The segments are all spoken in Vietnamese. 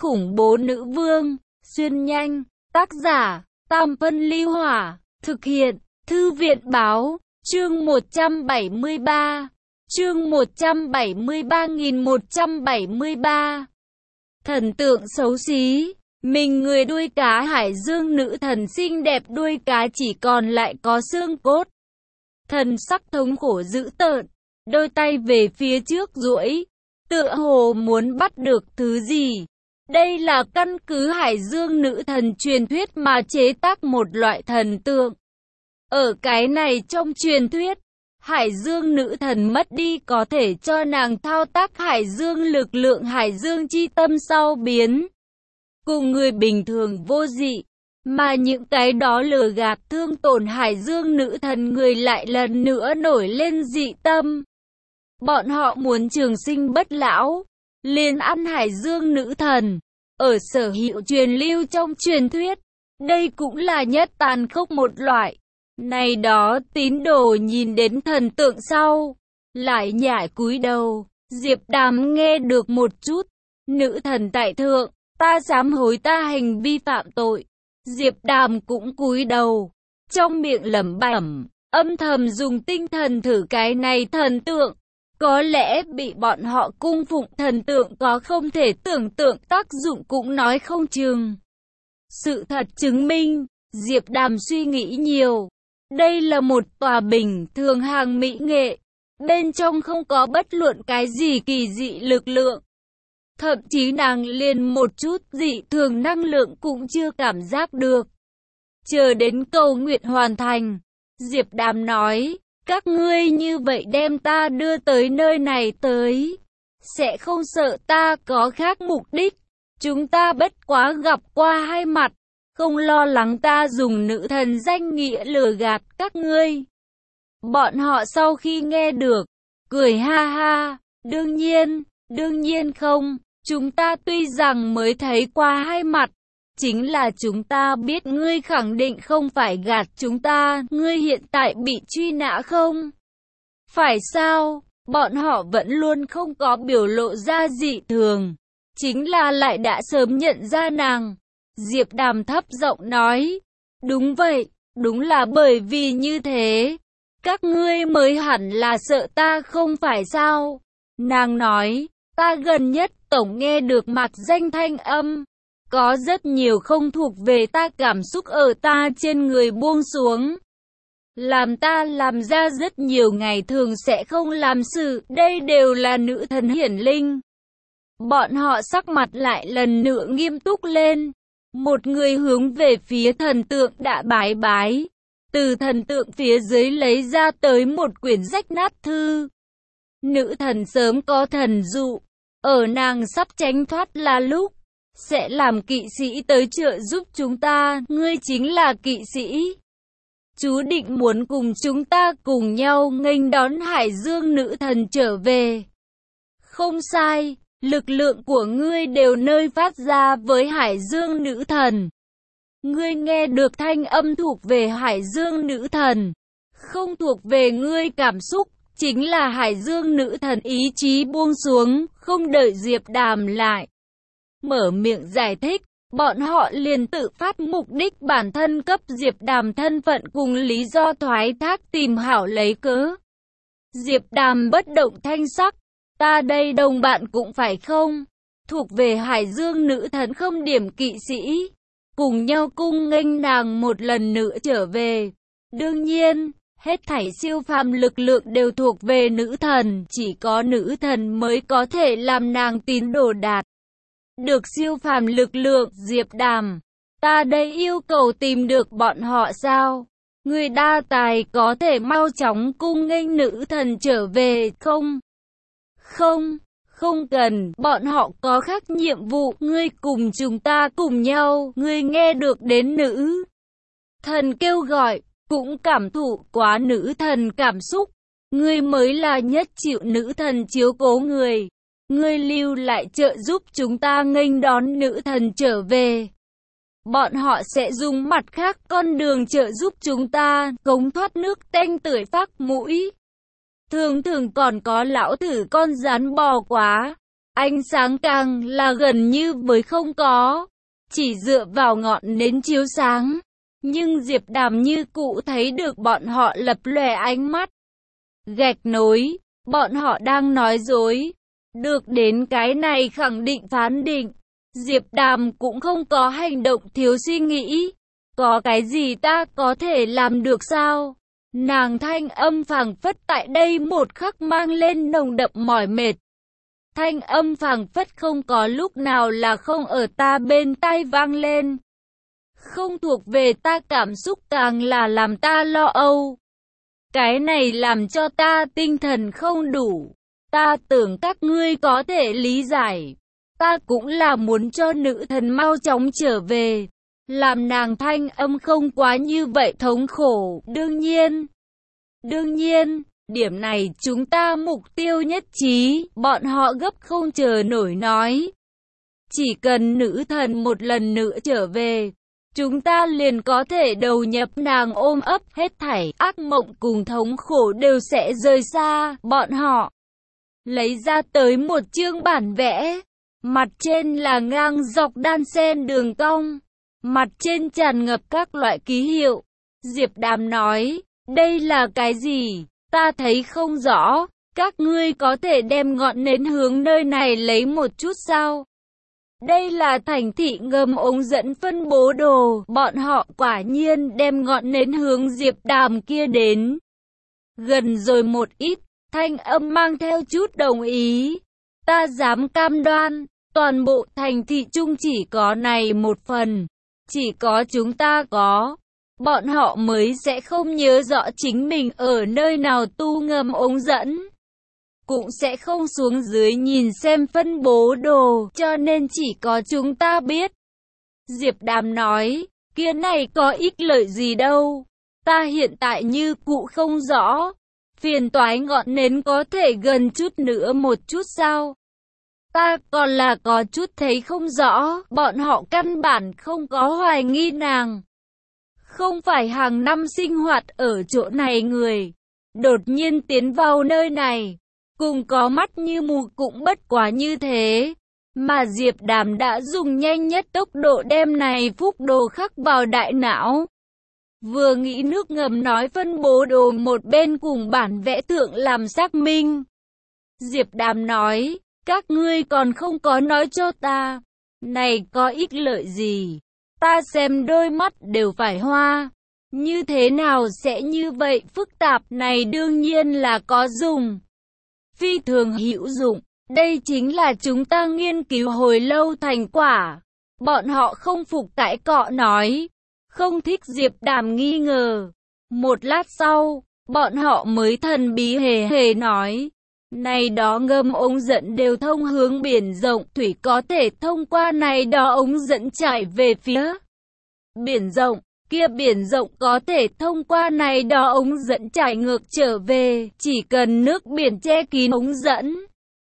khủng bố nữ vương, xuyên nhanh, tác giả, Tam Phân Ly Hỏa, thực hiện, Thư viện Báo, chương 173, chương 173.173. Thần tượng xấu xí, mình người đuôi cá hải dương nữ thần xinh đẹp đuôi cá chỉ còn lại có xương cốt. Thần sắc thống khổ dữ tợn, đôi tay về phía trước duỗi, tựa hồ muốn bắt được thứ gì. Đây là căn cứ hải dương nữ thần truyền thuyết mà chế tác một loại thần tượng. Ở cái này trong truyền thuyết, hải dương nữ thần mất đi có thể cho nàng thao tác hải dương lực lượng hải dương chi tâm sau biến. Cùng người bình thường vô dị, mà những cái đó lừa gạt thương tổn hải dương nữ thần người lại lần nữa nổi lên dị tâm. Bọn họ muốn trường sinh bất lão, liền ăn hải dương nữ thần. Ở sở hữu truyền lưu trong truyền thuyết, đây cũng là nhất tàn khốc một loại. Này đó tín đồ nhìn đến thần tượng sau, lại nhảy cúi đầu. Diệp Đàm nghe được một chút, nữ thần tại thượng, ta sám hối ta hành vi phạm tội. Diệp Đàm cũng cúi đầu, trong miệng lẩm bẩm, âm thầm dùng tinh thần thử cái này thần tượng. Có lẽ bị bọn họ cung phụng thần tượng có không thể tưởng tượng tác dụng cũng nói không chừng. Sự thật chứng minh, Diệp Đàm suy nghĩ nhiều. Đây là một tòa bình thường hàng mỹ nghệ, bên trong không có bất luận cái gì kỳ dị lực lượng. Thậm chí nàng liền một chút dị thường năng lượng cũng chưa cảm giác được. Chờ đến cầu nguyện hoàn thành, Diệp Đàm nói, các ngươi như vậy đem ta đưa tới nơi này tới, sẽ không sợ ta có khác mục đích. Chúng ta bất quá gặp qua hai mặt, không lo lắng ta dùng nữ thần danh nghĩa lừa gạt các ngươi. Bọn họ sau khi nghe được, cười ha ha, đương nhiên không, chúng ta tuy rằng mới thấy qua hai mặt, chính là chúng ta biết ngươi khẳng định không phải gạt chúng ta, ngươi hiện tại bị truy nã không? Phải sao? Bọn họ vẫn luôn không có biểu lộ ra dị thường, chính là lại đã sớm nhận ra nàng. Diệp Đàm thấp giọng nói, đúng vậy, đúng là bởi vì như thế, các ngươi mới hẳn là sợ ta không phải sao? Nàng nói, ta gần nhất tổng nghe được mạc danh thanh âm. Có rất nhiều không thuộc về ta cảm xúc ở ta trên người buông xuống. Làm ta làm ra rất nhiều ngày thường sẽ không làm sự, đây đều là nữ thần hiển linh. Bọn họ sắc mặt lại lần nữa nghiêm túc lên. Một người hướng về phía thần tượng đã bái bái. Từ thần tượng phía dưới lấy ra tới một quyển rách nát thư. Nữ thần sớm có thần dụ, ở nàng sắp tránh thoát là lúc sẽ làm kỵ sĩ tới trợ giúp chúng ta, ngươi chính là kỵ sĩ. Chú định muốn cùng chúng ta cùng nhau nghênh đón hải dương nữ thần trở về. Không sai, lực lượng của ngươi đều nơi phát ra với hải dương nữ thần. Ngươi nghe được thanh âm thuộc về hải dương nữ thần, không thuộc về ngươi cảm xúc, chính là hải dương nữ thần ý chí buông xuống, không đợi Diệp Đàm lại mở miệng giải thích, bọn họ liền tự phát mục đích bản thân cấp Diệp Đàm thân phận cùng lý do thoái thác tìm hảo lấy cớ. Diệp Đàm bất động thanh sắc, ta đây đồng bạn cũng phải không? Thuộc về hải dương nữ thần không điểm kỵ sĩ, cùng nhau cung nghênh nàng một lần nữa trở về. Đương nhiên, hết thảy siêu phàm lực lượng đều thuộc về nữ thần, chỉ có nữ thần mới có thể làm nàng tín đồ đạt được siêu phàm lực lượng. Diệp Đàm, ta đây yêu cầu tìm được bọn họ sao? Người đa tài có thể mau chóng cung nghênh nữ thần trở về không? Không cần, bọn họ có khác nhiệm vụ, ngươi cùng chúng ta cùng nhau, ngươi nghe được đến nữ thần kêu gọi, cũng cảm thụ quá nữ thần cảm xúc, ngươi mới là nhất chịu nữ thần chiếu cố người. Ngươi lưu lại trợ giúp chúng ta nghênh đón nữ thần trở về. Bọn họ sẽ dùng mặt khác con đường trợ giúp chúng ta, cống thoát nước tanh tưởi phác mũi. Thường thường còn có lão thử con rắn bò quá. Ánh sáng càng là gần như với không có, chỉ dựa vào ngọn nến chiếu sáng. Nhưng Diệp Đàm như cụ thấy được bọn họ lập lòe ánh mắt. Gạch nối, bọn họ đang nói dối. Được đến cái này khẳng định phán định, Diệp Đàm cũng không có hành động thiếu suy nghĩ. Có cái gì ta có thể làm được sao? Nàng thanh âm phảng phất tại đây một khắc mang lên nồng đậm mỏi mệt. Thanh âm phảng phất không có lúc nào là không ở ta bên tai vang lên. Không thuộc về ta cảm xúc càng là làm ta lo âu. Cái này làm cho ta tinh thần không đủ. Ta tưởng các ngươi có thể lý giải. Ta cũng là muốn cho nữ thần mau chóng trở về. Làm nàng thanh âm không quá như vậy thống khổ. Đương nhiên, điểm này chúng ta mục tiêu nhất trí. Bọn họ gấp không chờ nổi nói. Chỉ cần nữ thần một lần nữa trở về, chúng ta liền có thể đầu nhập nàng ôm ấp hết thảy, ác mộng cùng thống khổ đều sẽ rời xa. Bọn họ lấy ra tới một chương bản vẽ, mặt trên là ngang dọc đan xen đường cong, mặt trên tràn ngập các loại ký hiệu. Diệp Đàm nói, đây là cái gì? Ta thấy không rõ, các ngươi có thể đem ngọn nến hướng nơi này lấy một chút sao? Đây là thành thị ngầm ống dẫn phân bố đồ, bọn họ quả nhiên đem ngọn nến hướng Diệp Đàm kia đến. Gần rồi một ít, thanh âm mang theo chút đồng ý. Ta dám cam đoan, toàn bộ thành thị chung chỉ có này một phần. Chỉ có chúng ta có, bọn họ mới sẽ không nhớ rõ chính mình ở nơi nào tu ngầm ống dẫn. Cũng sẽ không xuống dưới nhìn xem phân bố đồ, cho nên chỉ có chúng ta biết. Diệp Đàm nói, kia này có ích lợi gì đâu. Ta hiện tại như cụ không rõ. Phiền toái ngọn nến có thể gần chút nữa một chút sao? Ta còn là có chút thấy không rõ, bọn họ căn bản không có hoài nghi nàng. Không phải hàng năm sinh hoạt ở chỗ này người, đột nhiên tiến vào nơi này, cùng có mắt như mù cũng bất quá như thế. Mà Diệp Đàm đã dùng nhanh nhất tốc độ đem này phúc đồ khắc vào đại não. Vừa nghĩ nước ngầm nói phân bố đồ một bên cùng bản vẽ thượng làm xác minh. Diệp Đàm nói, các ngươi còn không có nói cho ta, này có ích lợi gì? Ta xem đôi mắt đều phải hoa. Như thế nào sẽ như vậy phức tạp? Này đương nhiên là có dùng. Phi thường hữu dụng. Đây chính là chúng ta nghiên cứu hồi lâu thành quả. Bọn họ không phục cãi cọ nói. Không thích Diệp Đàm nghi ngờ. Một lát sau, bọn họ mới thần bí hề hề nói. Này đó ngầm ống dẫn đều thông hướng biển rộng. Thủy có thể thông qua này đó ống dẫn chảy về phía biển rộng. Kia biển rộng có thể thông qua này đó ống dẫn chảy ngược trở về. Chỉ cần nước biển che kín ống dẫn,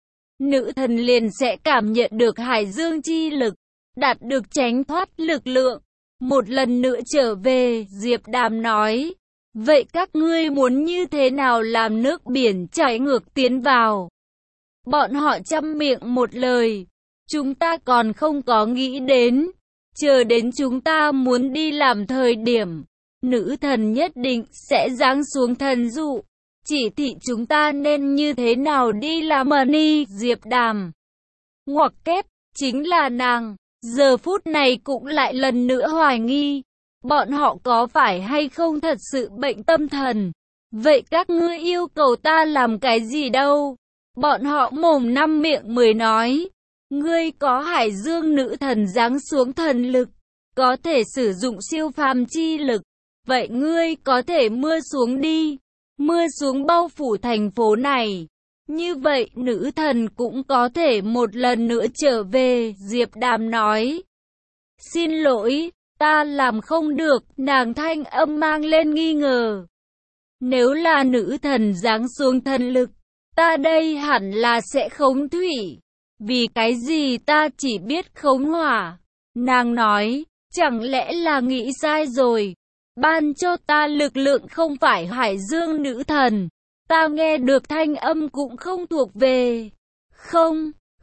nữ thần liền sẽ cảm nhận được hải dương chi lực, đạt được tránh thoát lực lượng. Một lần nữa trở về, Diệp Đàm nói, vậy các ngươi muốn như thế nào làm nước biển chảy ngược tiến vào? Bọn họ chăm miệng một lời, chúng ta còn không có nghĩ đến, chờ đến chúng ta muốn đi làm thời điểm, nữ thần nhất định sẽ giáng xuống thần dụ, chỉ thị chúng ta nên như thế nào đi làm. Ni Diệp Đàm ngoặc kép, chính là nàng. Giờ phút này cũng lại lần nữa hoài nghi, bọn họ có phải hay không thật sự bệnh tâm thần? Vậy các ngươi yêu cầu ta làm cái gì đâu? Bọn họ mồm năm miệng mười nói, ngươi có hải dương nữ thần giáng xuống thần lực, có thể sử dụng siêu phàm chi lực, vậy ngươi có thể mưa xuống đi, mưa xuống bao phủ thành phố này. Như vậy nữ thần cũng có thể một lần nữa trở về. Diệp Đàm nói, xin lỗi, ta làm không được. Nàng thanh âm mang lên nghi ngờ. Nếu là nữ thần giáng xuống thần lực, ta đây hẳn là sẽ khống thủy. Vì cái gì ta chỉ biết khống hỏa? Nàng nói, chẳng lẽ là nghĩ sai rồi? Ban cho ta lực lượng không phải hải dương nữ thần. Ta nghe được thanh âm cũng không thuộc về.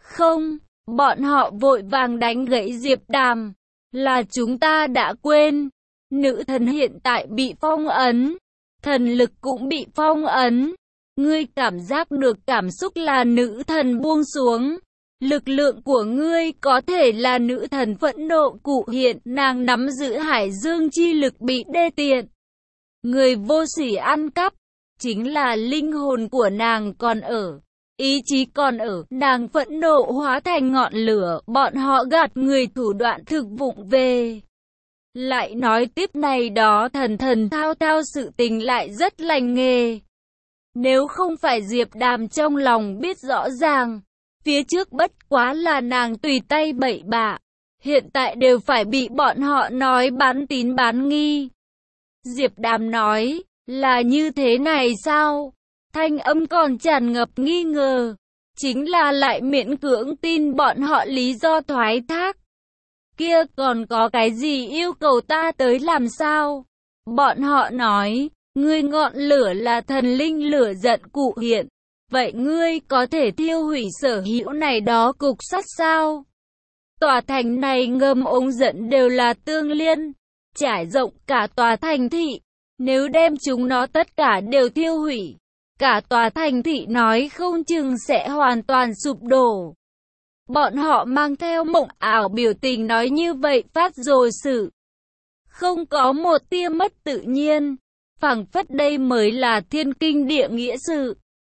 Không, bọn họ vội vàng đánh gãy Diệp Đàm. Là chúng ta đã quên. Nữ thần hiện tại bị phong ấn. Thần lực cũng bị phong ấn. Ngươi cảm giác được cảm xúc là nữ thần buông xuống. Lực lượng của ngươi có thể là nữ thần phẫn nộ cụ hiện. Nàng nắm giữ hải dương chi lực bị đê tiện. Người vô sỉ ăn cắp. Chính là linh hồn của nàng còn ở. Ý chí còn ở. Nàng phẫn nộ hóa thành ngọn lửa. Bọn họ gạt người thủ đoạn thực vụng về. Lại nói tiếp này đó thần thao thao sự tình lại rất lành nghề. Nếu không phải Diệp Đàm trong lòng biết rõ ràng, phía trước bất quá là nàng tùy tay bậy bạ, hiện tại đều phải bị bọn họ nói bán tín bán nghi. Diệp Đàm nói, là như thế này sao? Thanh âm còn tràn ngập nghi ngờ, chính là lại miễn cưỡng tin bọn họ lý do thoái thác. Kia còn có cái gì yêu cầu ta tới làm sao? Bọn họ nói, ngươi ngọn lửa là thần linh lửa giận cụ hiện. Vậy ngươi có thể thiêu hủy sở hữu này đó cục sắt sao? Tòa thành này ngầm ống dẫn đều là tương liên, trải rộng cả tòa thành thị. Nếu đem chúng nó tất cả đều thiêu hủy, cả tòa thành thị nói không chừng sẽ hoàn toàn sụp đổ. Bọn họ mang theo mộng ảo biểu tình nói như vậy phát rồi sự. Không có một tia mất tự nhiên. Phảng phất đây mới là thiên kinh địa nghĩa sự.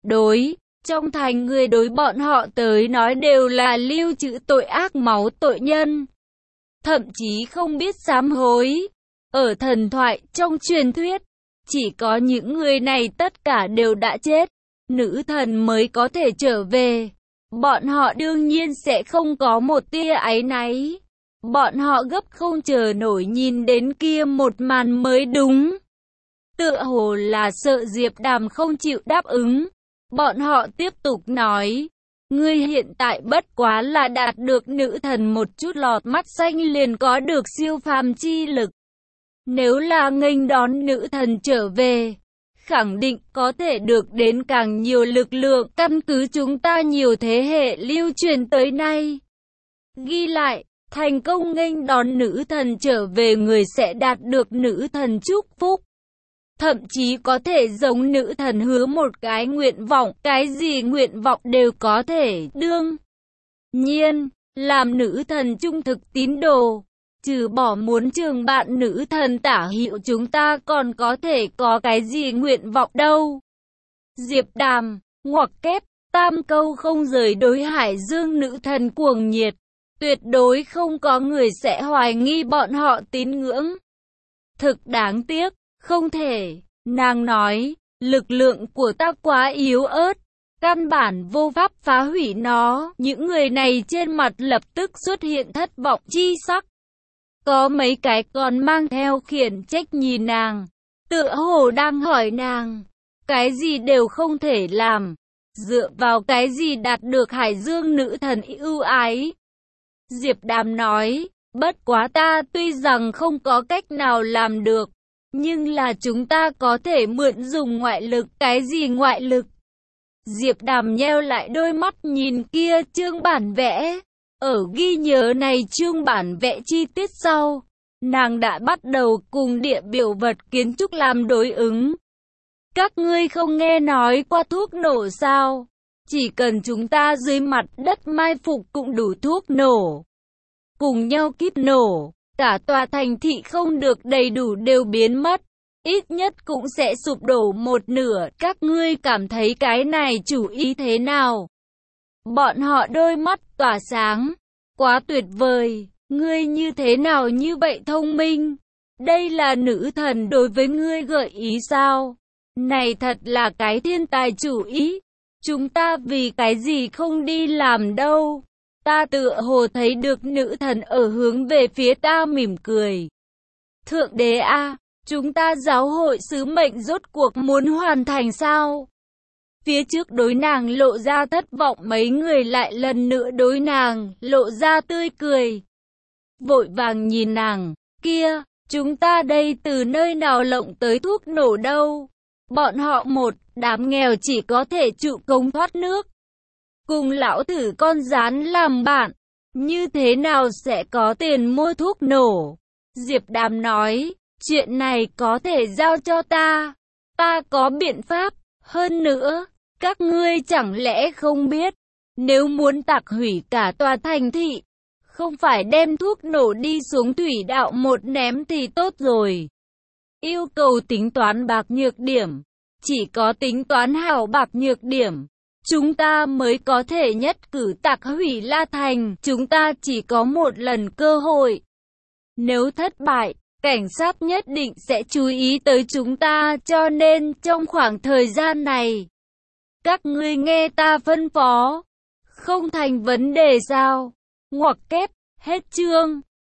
Trong thành người đối bọn họ tới nói đều là lưu trữ tội ác máu tội nhân. Thậm chí không biết sám hối. Ở thần thoại, trong truyền thuyết, chỉ có những người này tất cả đều đã chết. Nữ thần mới có thể trở về. Bọn họ đương nhiên sẽ không có một tia áy náy. Bọn họ gấp không chờ nổi nhìn đến kia một màn mới đúng. Tựa hồ là sợ Diệp Đàm không chịu đáp ứng. Bọn họ tiếp tục nói, ngươi hiện tại bất quá là đạt được nữ thần một chút lọt mắt xanh liền có được siêu phàm chi lực. Nếu là nghênh đón nữ thần trở về, khẳng định có thể được đến càng nhiều lực lượng căn cứ chúng ta nhiều thế hệ lưu truyền tới nay. Ghi lại, thành công nghênh đón nữ thần trở về người sẽ đạt được nữ thần chúc phúc. Thậm chí có thể giống nữ thần hứa một cái nguyện vọng, cái gì nguyện vọng đều có thể. Đương nhiên, làm nữ thần trung thực tín đồ, trừ bỏ muốn trường bạn nữ thần tả hữu chúng ta còn có thể có cái gì nguyện vọng đâu. Diệp Đàm, ngoặc kép, tam câu không rời đối hải dương nữ thần cuồng nhiệt. Tuyệt đối không có người sẽ hoài nghi bọn họ tín ngưỡng. Thực đáng tiếc, không thể. Nàng nói, lực lượng của ta quá yếu ớt, căn bản vô pháp phá hủy nó. Những người này trên mặt lập tức xuất hiện thất vọng chi sắc. Có mấy cái còn mang theo khiển trách nhìn nàng, tựa hồ đang hỏi nàng, cái gì đều không thể làm, dựa vào cái gì đạt được hải dương nữ thần ưu ái. Diệp Đàm nói, bất quá ta tuy rằng không có cách nào làm được, nhưng là chúng ta có thể mượn dùng ngoại lực. Cái gì ngoại lực? Diệp Đàm nheo lại đôi mắt nhìn kia chương bản vẽ. Ở ghi nhớ này chương bản vẽ chi tiết sau, nàng đã bắt đầu cùng địa biểu vật kiến trúc làm đối ứng. Các ngươi không nghe nói qua thuốc nổ sao? Chỉ cần chúng ta dưới mặt đất mai phục cũng đủ thuốc nổ. Cùng nhau kíp nổ, cả tòa thành thị không được đầy đủ đều biến mất. Ít nhất cũng sẽ sụp đổ một nửa. Các ngươi cảm thấy cái này chủ ý thế nào? Bọn họ đôi mắt tỏa sáng. Quá tuyệt vời, ngươi như thế nào như vậy thông minh? Đây là nữ thần đối với ngươi gợi ý sao? Này thật là cái thiên tài chủ ý. Chúng ta vì cái gì không đi làm đâu? Ta tựa hồ thấy được nữ thần ở hướng về phía ta mỉm cười. Thượng đế a, chúng ta giáo hội sứ mệnh rốt cuộc muốn hoàn thành sao? Phía trước đối nàng lộ ra thất vọng, mấy người lại lần nữa đối nàng lộ ra tươi cười. Vội vàng nhìn nàng, kia, chúng ta đây từ nơi nào lộng tới thuốc nổ đâu? Bọn họ một đám nghèo chỉ có thể trụ cống thoát nước. cùng lão tử con rán làm bạn, như thế nào sẽ có tiền mua thuốc nổ? Diệp Đàm nói, chuyện này có thể giao cho ta có biện pháp, hơn nữa, các ngươi chẳng lẽ không biết, nếu muốn tạc hủy cả tòa thành thị, không phải đem thuốc nổ đi xuống thủy đạo một ném thì tốt rồi. Yêu cầu tính toán bạc nhược điểm, chỉ có tính toán hảo bạc nhược điểm, chúng ta mới có thể nhất cử tạc hủy La Thành, chúng ta chỉ có một lần cơ hội. Nếu thất bại, cảnh sát nhất định sẽ chú ý tới chúng ta, cho nên trong khoảng thời gian này, các ngươi nghe ta phân phó, không thành vấn đề sao? Ngoặc kép, hết chương.